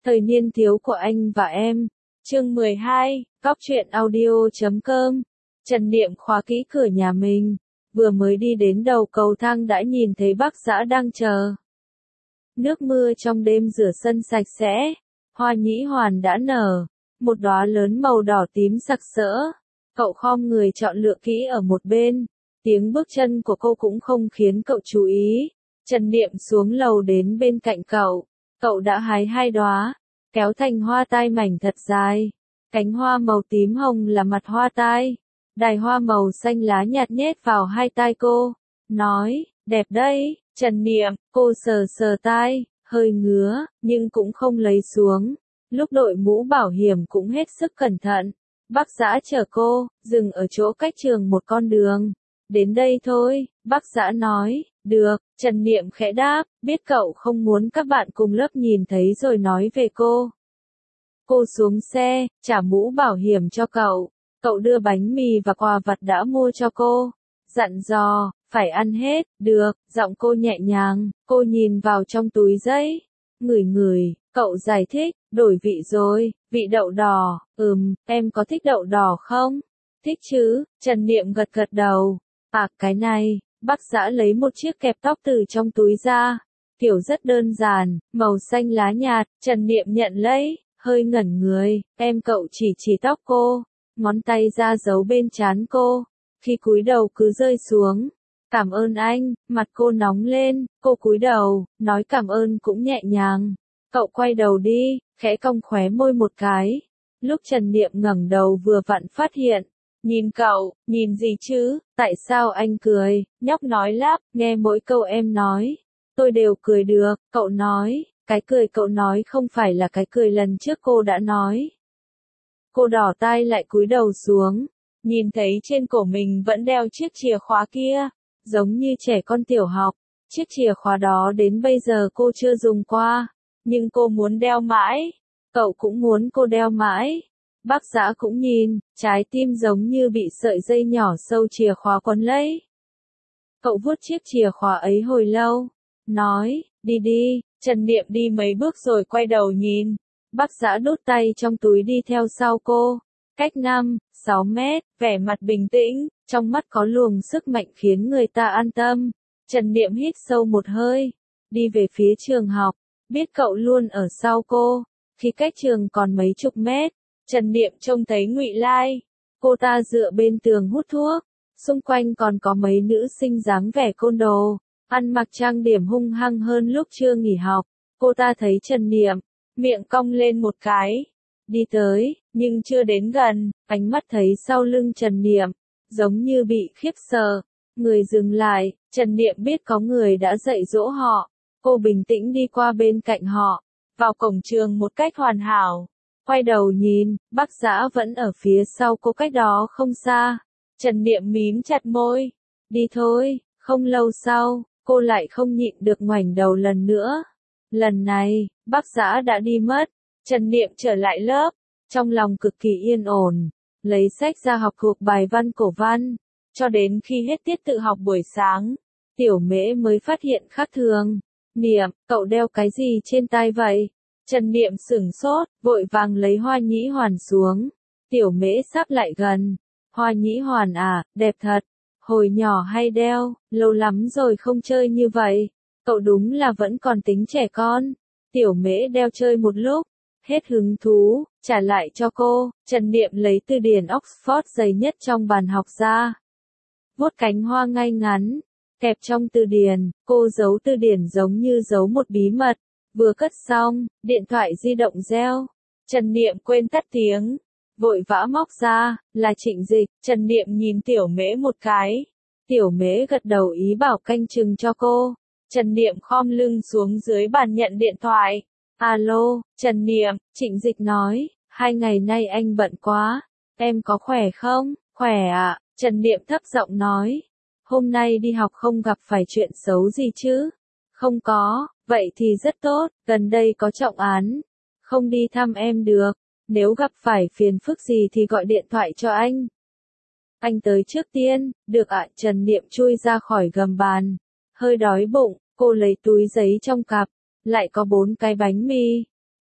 Thời niên thiếu của anh và em. Chương 12, Góc truyện audio.com. Trần Niệm khóa kỹ cửa nhà mình, vừa mới đi đến đầu cầu thang đã nhìn thấy bác Dã đang chờ. Nước mưa trong đêm rửa sân sạch sẽ, hoa nhĩ hoàn đã nở, một đóa lớn màu đỏ tím sặc sỡ. Cậu khom người chọn lựa kỹ ở một bên, tiếng bước chân của cô cũng không khiến cậu chú ý. Trần Niệm xuống lầu đến bên cạnh cậu đã hái 2 đóa, kéo thành hoa tai mảnh thật dài. Cánh hoa màu tím hồng là mặt hoa tai, đài hoa màu xanh lá nhạt nhét vào 2 tai cô, nói, đẹp đấy. Trần Niệm, cô sờ sờ tai, hơi ngứa, nhưng cũng không lấy xuống. Lúc đội mũ bảo hiểm cũng hết sức cẩn thận. Bác Dã chở cô, dừng ở chỗ cách trường một con đường. Đến đây thôi, bác Dã nói, được. Trần Niệm khẽ đáp, biết cậu không muốn các bạn cùng lớp nhìn thấy rồi nói về cô. Cô xuống xe, trả mũ bảo hiểm cho cậu đưa bánh mì và quà vặt đã mua cho cô. Dặn dò, phải ăn hết, được. Giọng cô nhẹ nhàng, cô nhìn vào trong túi giấy. Ngửi, cậu giải thích, đổi vị rồi, vị đậu đỏ. Em có thích đậu đỏ không? Thích chứ. Trần Niệm gật đầu. À, cái này. Bác Dã lấy một chiếc kẹp tóc từ trong túi ra. Kiểu rất đơn giản, màu xanh lá nhạt. Trần Niệm nhận lấy, hơi ngẩn người. Cậu chỉ tóc cô, ngón tay ra giấu bên trán cô. Khi cúi đầu cứ rơi xuống. Cảm ơn anh. Mặt cô nóng lên, cô cúi đầu, nói cảm ơn cũng nhẹ nhàng. Cậu quay đầu đi, khẽ cong khóe môi một cái. Lúc Trần Niệm ngẩng đầu vừa vặn phát hiện. Nhìn cậu, nhìn gì chứ, tại sao anh cười? Nhóc nói lắp, nghe mỗi câu em nói, tôi đều cười được. Cậu nói, cái cười cậu nói không phải là cái cười lần trước cô đã nói. Cô đỏ tai lại cúi đầu xuống, nhìn thấy trên cổ mình vẫn đeo chiếc chìa khóa kia, giống như trẻ con tiểu học. Chiếc chìa khóa đó đến bây giờ cô chưa dùng qua, nhưng cô muốn đeo mãi. Cậu cũng muốn cô đeo mãi. Bác Dã cũng nhìn, trái tim giống như bị sợi dây nhỏ sâu chìa khóa quấn lấy. Cậu vuốt chiếc chìa khóa ấy hồi lâu, nói, đi. Trần Niệm đi mấy bước rồi quay đầu nhìn. Bác Dã đút tay trong túi đi theo sau cô. Cách 5-6 mét, vẻ mặt bình tĩnh, trong mắt có luồng sức mạnh khiến người ta an tâm. Trần Niệm hít sâu một hơi, đi về phía trường học, biết cậu luôn ở sau cô. Khi cách trường còn mấy chục mét, Trần Niệm trông thấy Ngụy Lai. Cô ta dựa bên tường hút thuốc, xung quanh còn có mấy nữ sinh dáng vẻ côn đồ, ăn mặc trang điểm hung hăng hơn lúc chưa nghỉ học. Cô ta thấy Trần Niệm, miệng cong lên một cái, đi tới, nhưng chưa đến gần, ánh mắt thấy sau lưng Trần Niệm, giống như bị khiếp sợ. Người dừng lại, Trần Niệm biết có người đã dạy dỗ họ. Cô bình tĩnh đi qua bên cạnh họ, vào cổng trường một cách hoàn hảo. Quay đầu nhìn, bác Dã vẫn ở phía sau cô cách đó không xa. Trần Niệm mím chặt môi. Đi thôi. Không lâu sau, cô lại không nhịn được ngoảnh đầu lần nữa. Lần này, bác Dã đã đi mất. Trần Niệm trở lại lớp, trong lòng cực kỳ yên ổn, lấy sách ra học thuộc bài văn cổ văn. Cho đến khi hết tiết tự học buổi sáng, Tiểu Mễ mới phát hiện khác thường. Niệm, cậu đeo cái gì trên tai vậy? Trần Niệm sửng sốt, vội vàng lấy hoa nhĩ hoàn xuống. Tiểu Mễ sắp lại gần. Hoa nhĩ hoàn à, đẹp thật. Hồi nhỏ hay đeo, lâu lắm rồi không chơi như vậy. Cậu đúng là vẫn còn tính trẻ con. Tiểu Mễ đeo chơi một lúc, hết hứng thú, trả lại cho cô. Trần Niệm lấy từ điển Oxford dày nhất trong bàn học ra. Vuốt cánh hoa ngay ngắn, kẹp trong từ điển, cô giấu từ điển giống như giấu một bí mật. Vừa cất xong, điện thoại di động reo. Trần Niệm quên tắt tiếng, vội vã móc ra, là Trịnh Dịch. Trần Niệm nhìn Tiểu Mễ một cái. Tiểu Mễ gật đầu ý bảo canh chừng cho cô. Trần Niệm khom lưng xuống dưới bàn nhận điện thoại. Alo, Trần Niệm, Trịnh Dịch nói, 2 ngày nay anh bận quá, em có khỏe không? Khỏe ạ. Trần Niệm thấp giọng nói. Hôm nay đi học không gặp phải chuyện xấu gì chứ? Không có. Vậy thì rất tốt, gần đây có trọng án, không đi thăm em được, nếu gặp phải phiền phức gì thì gọi điện thoại cho anh. Anh tới trước tiên, được ạ. Trần Niệm chui ra khỏi gầm bàn, hơi đói bụng, cô lấy túi giấy trong cặp, lại có 4 cái bánh mì.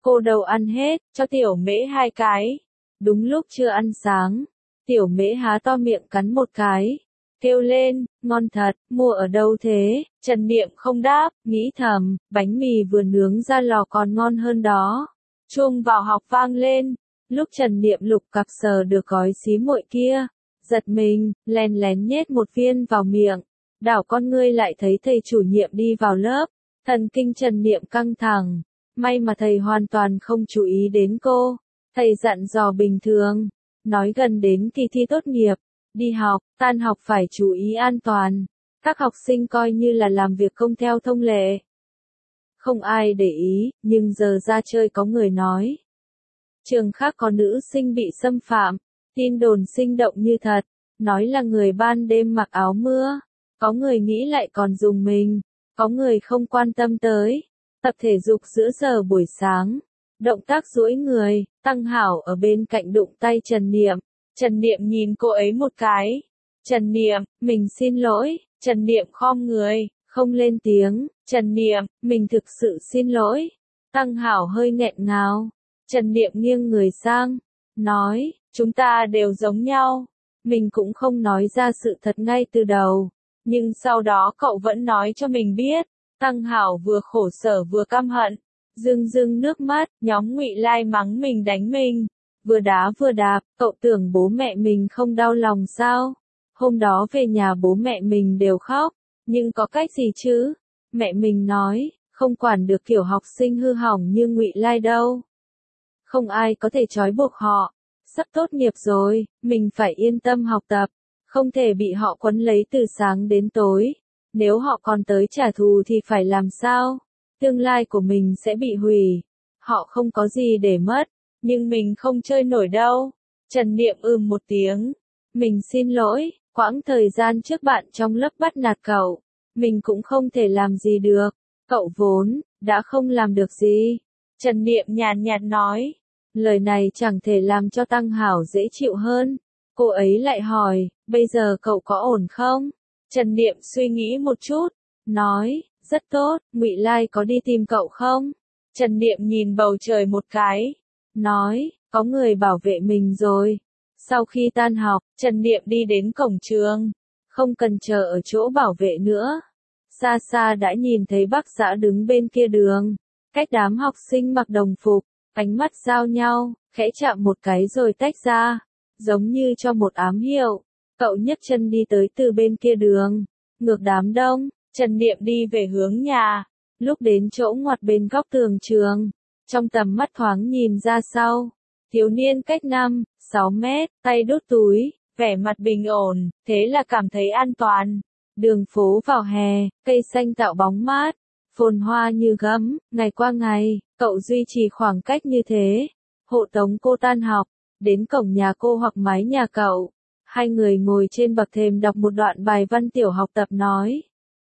Cô đâu ăn hết, cho tiểu mễ 2 cái. Đúng lúc chưa ăn sáng, tiểu mễ há to miệng cắn một cái, kêu lên, ngon thật, mua ở đâu thế? Trần Niệm không đáp, nghĩ thầm, bánh mì vừa nướng ra lò còn ngon hơn đó. Chuông vào học vang lên, lúc Trần Niệm lục cặp sờ được gói xí muội kia, giật mình, lén lén nhét một viên vào miệng, đảo con ngươi lại thấy thầy chủ nhiệm đi vào lớp, thần kinh Trần Niệm căng thẳng, may mà thầy hoàn toàn không chú ý đến cô, thầy dặn dò bình thường, nói gần đến kỳ thi tốt nghiệp, đi học, tan học phải chú ý an toàn, các học sinh coi như là làm việc không theo thông lệ. Không ai để ý, nhưng giờ ra chơi có người nói. Trường khác có nữ sinh bị xâm phạm, tin đồn sinh động như thật, nói là người ban đêm mặc áo mưa, có người nghĩ lại còn dùng mình, có người không quan tâm tới. Tập thể dục giữa giờ buổi sáng, động tác duỗi người, Tăng Hảo ở bên cạnh đụng tay Trần Niệm. Trần Niệm nhìn cô ấy một cái. Trần Niệm, mình xin lỗi. Trần Niệm khom người, không lên tiếng. Trần Niệm, mình thực sự xin lỗi. Tăng Hảo hơi nghẹn ngào. Trần Niệm nghiêng người sang, nói, chúng ta đều giống nhau. Mình cũng không nói ra sự thật ngay từ đầu. Nhưng sau đó cậu vẫn nói cho mình biết. Tăng Hảo vừa khổ sở vừa căm hận, rưng rưng nước mắt, nhóm Ngụy Lai mắng mình đánh mình, vừa đá vừa đạp, cậu tưởng bố mẹ mình không đau lòng sao? Hôm đó về nhà bố mẹ mình đều khóc, nhưng có cách gì chứ? Mẹ mình nói, không quản được kiểu học sinh hư hỏng như Ngụy Lai đâu. Không ai có thể trói buộc họ. Sắp tốt nghiệp rồi, mình phải yên tâm học tập, không thể bị họ quấn lấy từ sáng đến tối. Nếu họ còn tới trả thù thì phải làm sao? Tương lai của mình sẽ bị hủy. Họ không có gì để mất, nhưng mình không chơi nổi đâu. Trần Niệm một tiếng. Mình xin lỗi, quãng thời gian trước bạn trong lớp bắt nạt cậu. Mình cũng không thể làm gì được. Cậu vốn đã không làm được gì. Trần Niệm nhàn nhạt nói. Lời này chẳng thể làm cho Tăng Hảo dễ chịu hơn. Cô ấy lại hỏi, bây giờ cậu có ổn không? Trần Niệm suy nghĩ một chút, nói, rất tốt, Ngụy Lai có đi tìm cậu không? Trần Niệm nhìn bầu trời một cái, nói, có người bảo vệ mình rồi. Sau khi tan học, Trần Niệm đi đến cổng trường, không cần chờ ở chỗ bảo vệ nữa. Xa xa đã nhìn thấy Bác Dã đứng bên kia đường, cách đám học sinh mặc đồng phục, ánh mắt giao nhau, khẽ chạm một cái rồi tách ra, giống như cho một ám hiệu. Cậu nhấc chân đi tới từ bên kia đường, ngược đám đông, Trần Niệm đi về hướng nhà, lúc đến chỗ ngoặt bên góc tường trường, trong tầm mắt thoáng nhìn ra sau, thiếu niên cách 5-6 mét, tay đút túi, vẻ mặt bình ổn, thế là cảm thấy an toàn. Đường phố vào hè, cây xanh tạo bóng mát, phồn hoa như gấm, ngày qua ngày, cậu duy trì khoảng cách như thế, hộ tống cô tan học, đến cổng nhà cô hoặc mái nhà cậu. Hai người ngồi trên bậc thềm đọc một đoạn bài văn tiểu học tập nói.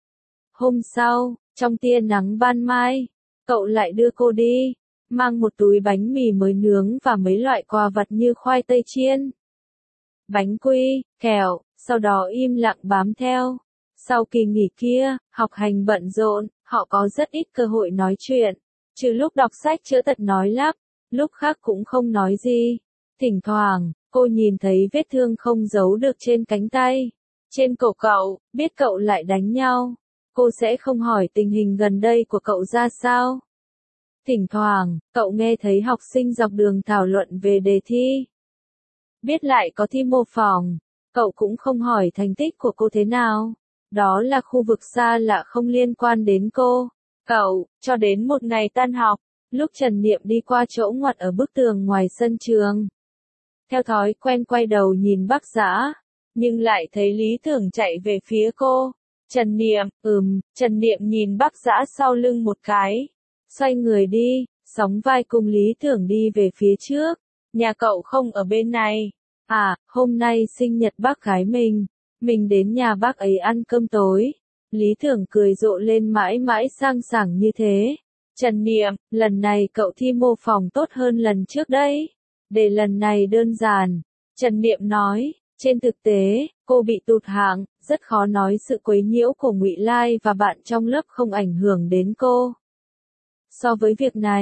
Hôm sau, trong tia nắng ban mai, cậu lại đưa cô đi, mang một túi bánh mì mới nướng và mấy loại quà vặt như khoai tây chiên, bánh quy, kẹo, sau đó im lặng bám theo. Sau kỳ nghỉ kia, học hành bận rộn, họ có rất ít cơ hội nói chuyện, trừ lúc đọc sách chữa tật nói lắp, lúc khác cũng không nói gì. Thỉnh thoảng, cô nhìn thấy vết thương không giấu được trên cánh tay, trên cổ cậu, biết cậu lại đánh nhau. Cô sẽ không hỏi tình hình gần đây của cậu ra sao. Thỉnh thoảng, cậu nghe thấy học sinh dọc đường thảo luận về đề thi. Biết lại có thi mô phỏng, cậu cũng không hỏi thành tích của cô thế nào. Đó là khu vực xa lạ không liên quan đến cô. Cậu, cho đến một ngày tan học, lúc Trần Niệm đi qua chỗ ngoặt ở bức tường ngoài sân trường. Theo thói quen quay đầu nhìn Bác Dã, nhưng lại thấy Lý Tưởng chạy về phía cô. Trần Niệm, Trần Niệm nhìn Bác Dã sau lưng một cái, xoay người đi, sóng vai cùng Lý Tưởng đi về phía trước. Nhà cậu không ở bên này. À, hôm nay sinh nhật bác gái mình đến nhà bác ấy ăn cơm tối. Lý Tưởng cười rộ lên mãi mãi sang sảng như thế. Trần Niệm, lần này cậu thi mô phỏng tốt hơn lần trước đấy. Đề lần này đơn giản. Trần Niệm nói, trên thực tế, cô bị tụt hạng, rất khó nói sự quấy nhiễu của Ngụy Lai và bạn trong lớp không ảnh hưởng đến cô. So với việc này,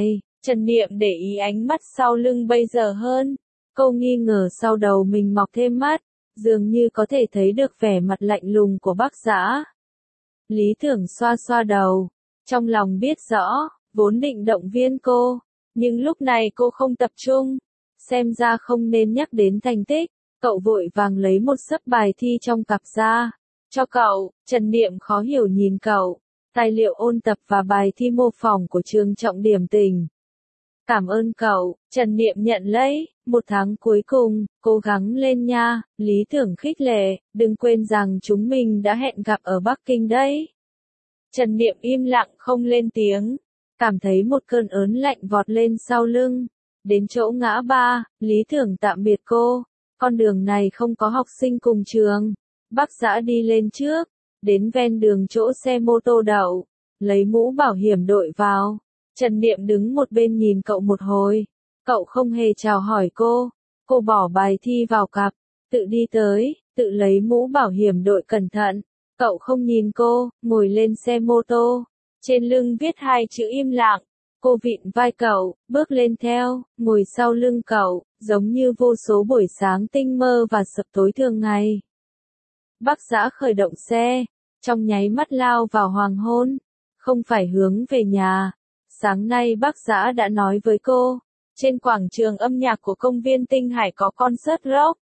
Trần Niệm để ý ánh mắt sau lưng bây giờ hơn. Cô nghi ngờ sau đầu mình mọc thêm mắt, dường như có thể thấy được vẻ mặt lạnh lùng của Bác Dã. Lý Tưởng xoa xoa đầu, trong lòng biết rõ, vốn định động viên cô, nhưng lúc này cô không tập trung, xem ra không nên nhắc đến thành tích. Cậu vội vàng lấy một xấp bài thi trong cặp ra, cho cậu. Trần Niệm khó hiểu nhìn cậu, tài liệu ôn tập và bài thi mô phỏng của trường trọng điểm tỉnh. Cảm ơn cậu, Trần Niệm nhận lấy, 1 tháng cuối cùng, cố gắng lên nha. Lý Tưởng khích lệ, đừng quên rằng chúng mình đã hẹn gặp ở Bắc Kinh đấy. Trần Niệm im lặng không lên tiếng, cảm thấy một cơn ớn lạnh vọt lên sau lưng. Đến chỗ ngã ba, Lý Tưởng tạm biệt cô, con đường này không có học sinh cùng trường. Bác Dã đi lên trước, đến ven đường chỗ xe mô tô đậu, lấy mũ bảo hiểm đội vào. Trần Niệm đứng một bên nhìn cậu một hồi, cậu không hề chào hỏi cô bỏ bài thi vào cặp, tự đi tới, tự lấy mũ bảo hiểm đội cẩn thận. Cậu không nhìn cô, ngồi lên xe mô tô, trên lưng viết 2 chữ im lặng. Cô vịn vai cậu, bước lên theo, ngồi sau lưng cậu, giống như vô số buổi sáng tinh mơ và sập tối thường ngày. Bác Dã khởi động xe, trong nháy mắt lao vào hoàng hôn, không phải hướng về nhà. Sáng nay Bác Dã đã nói với cô, trên quảng trường âm nhạc của công viên Tinh Hải có concert rock.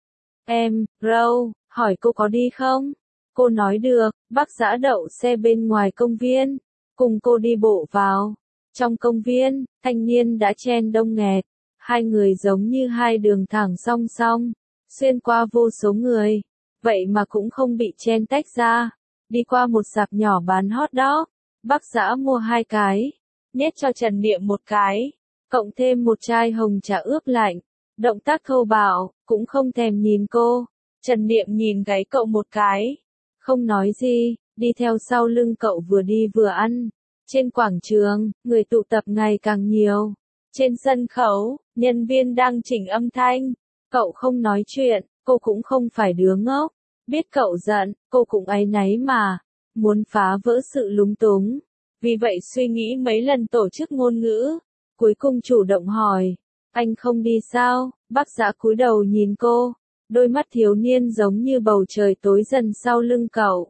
Râu, hỏi cô có đi không? Cô nói được. Bác Dã đậu xe bên ngoài công viên, cùng cô đi bộ vào. Trong công viên, thanh niên đã chen đông nghẹt, 2 người giống như 2 đường thẳng song song, xuyên qua vô số người, vậy mà cũng không bị chen tách ra. Đi qua một sạp nhỏ bán hot dog, Bác Dã mua 2 cái, nhét cho Trần Niệm 1 cái, cộng thêm 1 chai hồng trà ướp lạnh. Động tác thô bạo, cũng không thèm nhìn cô. Trần Niệm nhìn gáy cậu 1 cái, không nói gì, đi theo sau lưng cậu vừa đi vừa ăn. Trên quảng trường, người tụ tập ngày càng nhiều. Trên sân khấu, nhân viên đang chỉnh âm thanh. Cậu không nói chuyện, cô cũng không phải đứa ngốc. Biết cậu giận, cô cũng áy náy mà. Muốn phá vỡ sự lúng túng. Vì vậy suy nghĩ mấy lần tổ chức ngôn ngữ. Cuối cùng chủ động hỏi, anh không đi sao? Bác Dã cúi đầu nhìn cô. Đôi mắt thiếu niên giống như bầu trời tối dần sau lưng cậu.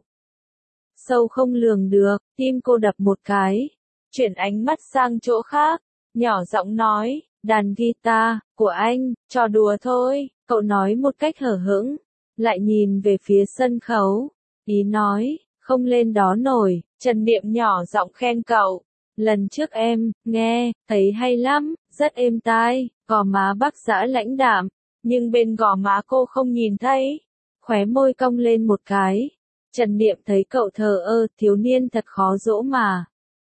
Sâu không lường được, tim cô đập 1 cái. Chuyển ánh mắt sang chỗ khác, nhỏ giọng nói, đàn guitar của anh, trò đùa thôi. Cậu nói một cách hở hững, lại nhìn về phía sân khấu. Ý nói, không lên đó nổi. Trần Niệm nhỏ giọng khen cậu. Lần trước em nghe, thấy hay lắm, rất êm tai. Gò má Bác Dã lãnh đạm, nhưng bên gò má cô không nhìn thấy. Khóe môi cong lên 1 cái. Trần Niệm thấy cậu thờ ơ, thiếu niên thật khó dỗ mà.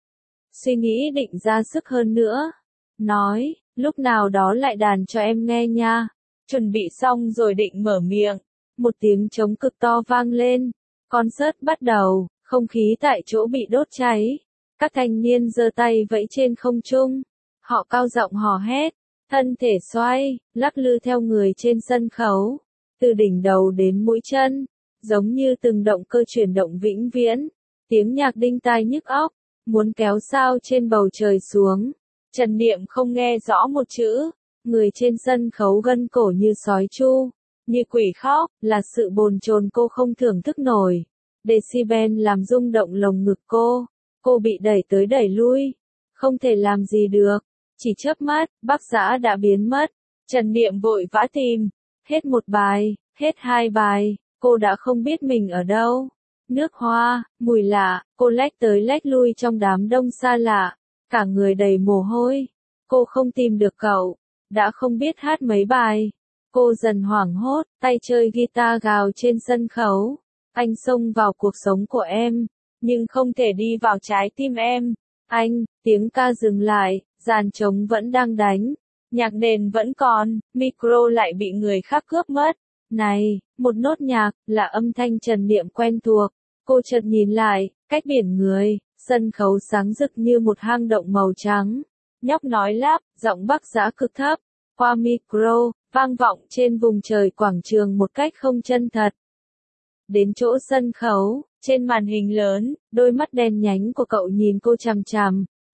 Suy nghĩ định ra sức hơn nữa. Nói, lúc nào đó lại đàn cho em nghe nha. Chuẩn bị xong rồi định mở miệng. Một tiếng trống cực to vang lên. Concert bắt đầu, không khí tại chỗ bị đốt cháy. Các thanh niên giơ tay vẫy trên không trung. Họ cao giọng hò hét, thân thể xoay, lắc lư theo người trên sân khấu. Từ đỉnh đầu đến mũi chân, giống như từng động cơ chuyển động vĩnh viễn. Tiếng nhạc đinh tai nhức óc, muốn kéo sao trên bầu trời xuống. Trần Niệm không nghe rõ một chữ. Người trên sân khấu gân cổ như sói chu, như quỷ khóc, là sự bồn chồn cô không thưởng thức nổi. Decibel làm rung động lồng ngực cô. Cô bị đẩy tới đẩy lui, không thể làm gì được. Chỉ chớp mắt, Bác Dã đã biến mất. Trần Niệm vội vã tìm. Hết 1 bài, hết 2 bài, cô đã không biết mình ở đâu. Nước hoa, mùi lạ, cô lách tới lách lui trong đám đông xa lạ. Cả người đầy mồ hôi. Cô không tìm được cậu. Đã không biết hát mấy bài. Cô dần hoảng hốt, tay chơi guitar gào trên sân khấu. Anh xông vào cuộc sống của em, nhưng không thể đi vào trái tim em. Anh, tiếng ca dừng lại, dàn trống vẫn đang đánh. Nhạc nền vẫn còn, micro lại bị người khác cướp mất. Này, một nốt nhạc, là âm thanh Trần Niệm quen thuộc. Cô chợt nhìn lại, cách biển người, sân khấu sáng rực như một hang động màu trắng. Nhóc nói lắp, giọng Bác Dã cực thấp, qua micro, vang vọng trên vùng trời quảng trường một cách không chân thật. Đến chỗ sân khấu, trên màn hình lớn, đôi mắt đen nhánh của cậu nhìn cô chằm chằm.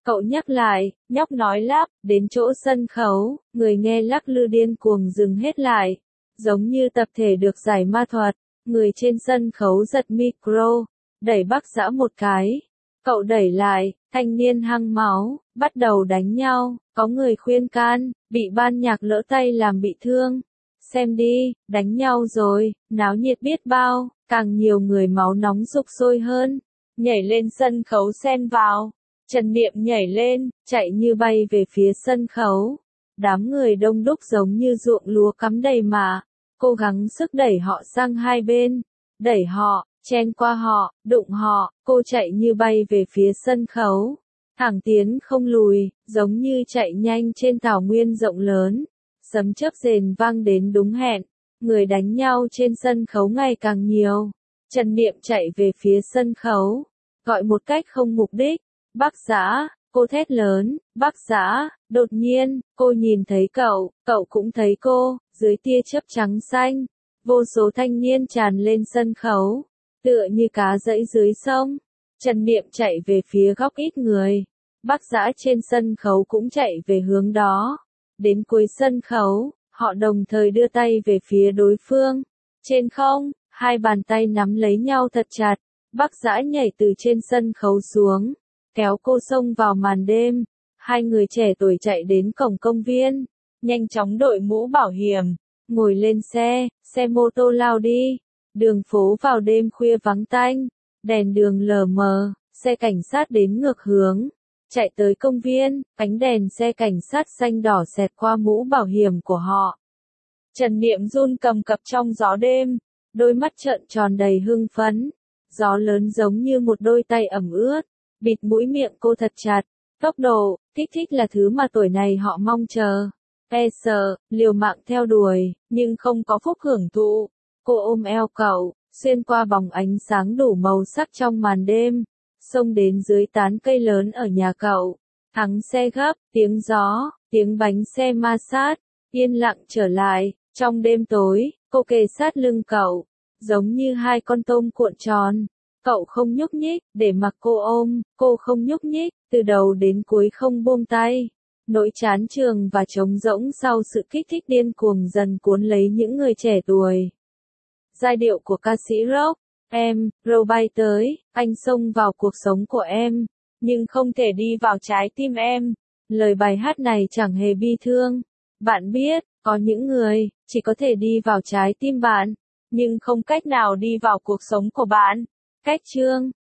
Cậu nhắc lại, nhóc nói lắp, đến chỗ sân khấu, người nghe lắc lư điên cuồng dừng hết lại. Giống như tập thể được giải ma thuật, người trên sân khấu giật micro, đẩy Bắc Dã một cái. Cậu đẩy lại, thanh niên hăng máu, bắt đầu đánh nhau, có người khuyên can, bị ban nhạc lỡ tay làm bị thương. Xem đi, đánh nhau rồi, náo nhiệt biết bao, càng nhiều người máu nóng sục sôi hơn. Nhảy lên sân khấu xen vào. Trần Niệm nhảy lên, chạy như bay về phía sân khấu. Đám người đông đúc giống như ruộng lúa cắm đầy mà. Cố gắng sức đẩy họ sang hai bên. Đẩy họ, chen qua họ, đụng họ, cô chạy như bay về phía sân khấu. Thẳng tiến không lùi, giống như chạy nhanh trên thảo nguyên rộng lớn. Sấm chớp rền vang đến đúng hẹn. Người đánh nhau trên sân khấu ngày càng nhiều. Trần Niệm chạy về phía sân khấu. Gọi một cách không mục đích. Bắc Dã, cô thét lớn, Bắc Dã, đột nhiên, cô nhìn thấy cậu cũng thấy cô, dưới tia chớp trắng xanh. Vô số thanh niên tràn lên sân khấu, tựa như cá giẫy dưới sông. Trần Niệm chạy về phía góc ít người. Bắc Dã trên sân khấu cũng chạy về hướng đó. Đến cuối sân khấu, họ đồng thời đưa tay về phía đối phương. Trên không, hai bàn tay nắm lấy nhau thật chặt. Bắc Dã nhảy từ trên sân khấu xuống, kéo cô xông vào màn đêm. Hai người trẻ tuổi chạy đến cổng công viên, nhanh chóng đội mũ bảo hiểm, ngồi lên xe mô tô lao đi. Đường phố vào đêm khuya vắng tanh, đèn đường lờ mờ, xe cảnh sát đến ngược hướng. Chạy tới công viên, ánh đèn xe cảnh sát xanh đỏ xẹt qua mũ bảo hiểm của họ. Trần Niệm run cầm cập trong gió đêm, đôi mắt trợn tròn đầy hưng phấn. Gió lớn giống như một đôi tay ẩm ướt, bịt mũi miệng cô thật chặt. Tốc độ, kích thích là thứ mà tuổi này họ mong chờ. Sợ, liều mạng theo đuổi, nhưng không có phúc hưởng thụ. Cô ôm eo cậu, xuyên qua vòng ánh sáng đủ màu sắc trong màn đêm, xông đến dưới tán cây lớn ở nhà cậu. Thắng xe gấp, tiếng gió, tiếng bánh xe ma sát, yên lặng trở lại. Trong đêm tối, cô kề sát lưng cậu, giống như hai con tôm cuộn tròn. Cậu không nhúc nhích, để mặc cô ôm, cô không nhúc nhích, từ đầu đến cuối không buông tay. Nỗi chán chường và trống rỗng sau sự kích thích điên cuồng dần cuốn lấy những người trẻ tuổi. Giai điệu của ca sĩ rock, em, rồi bay tới, anh xông vào cuộc sống của em, nhưng không thể đi vào trái tim em. Lời bài hát này chẳng hề bi thương. Bạn biết, có những người, chỉ có thể đi vào trái tim bạn, nhưng không cách nào đi vào cuộc sống của bạn. Cách chương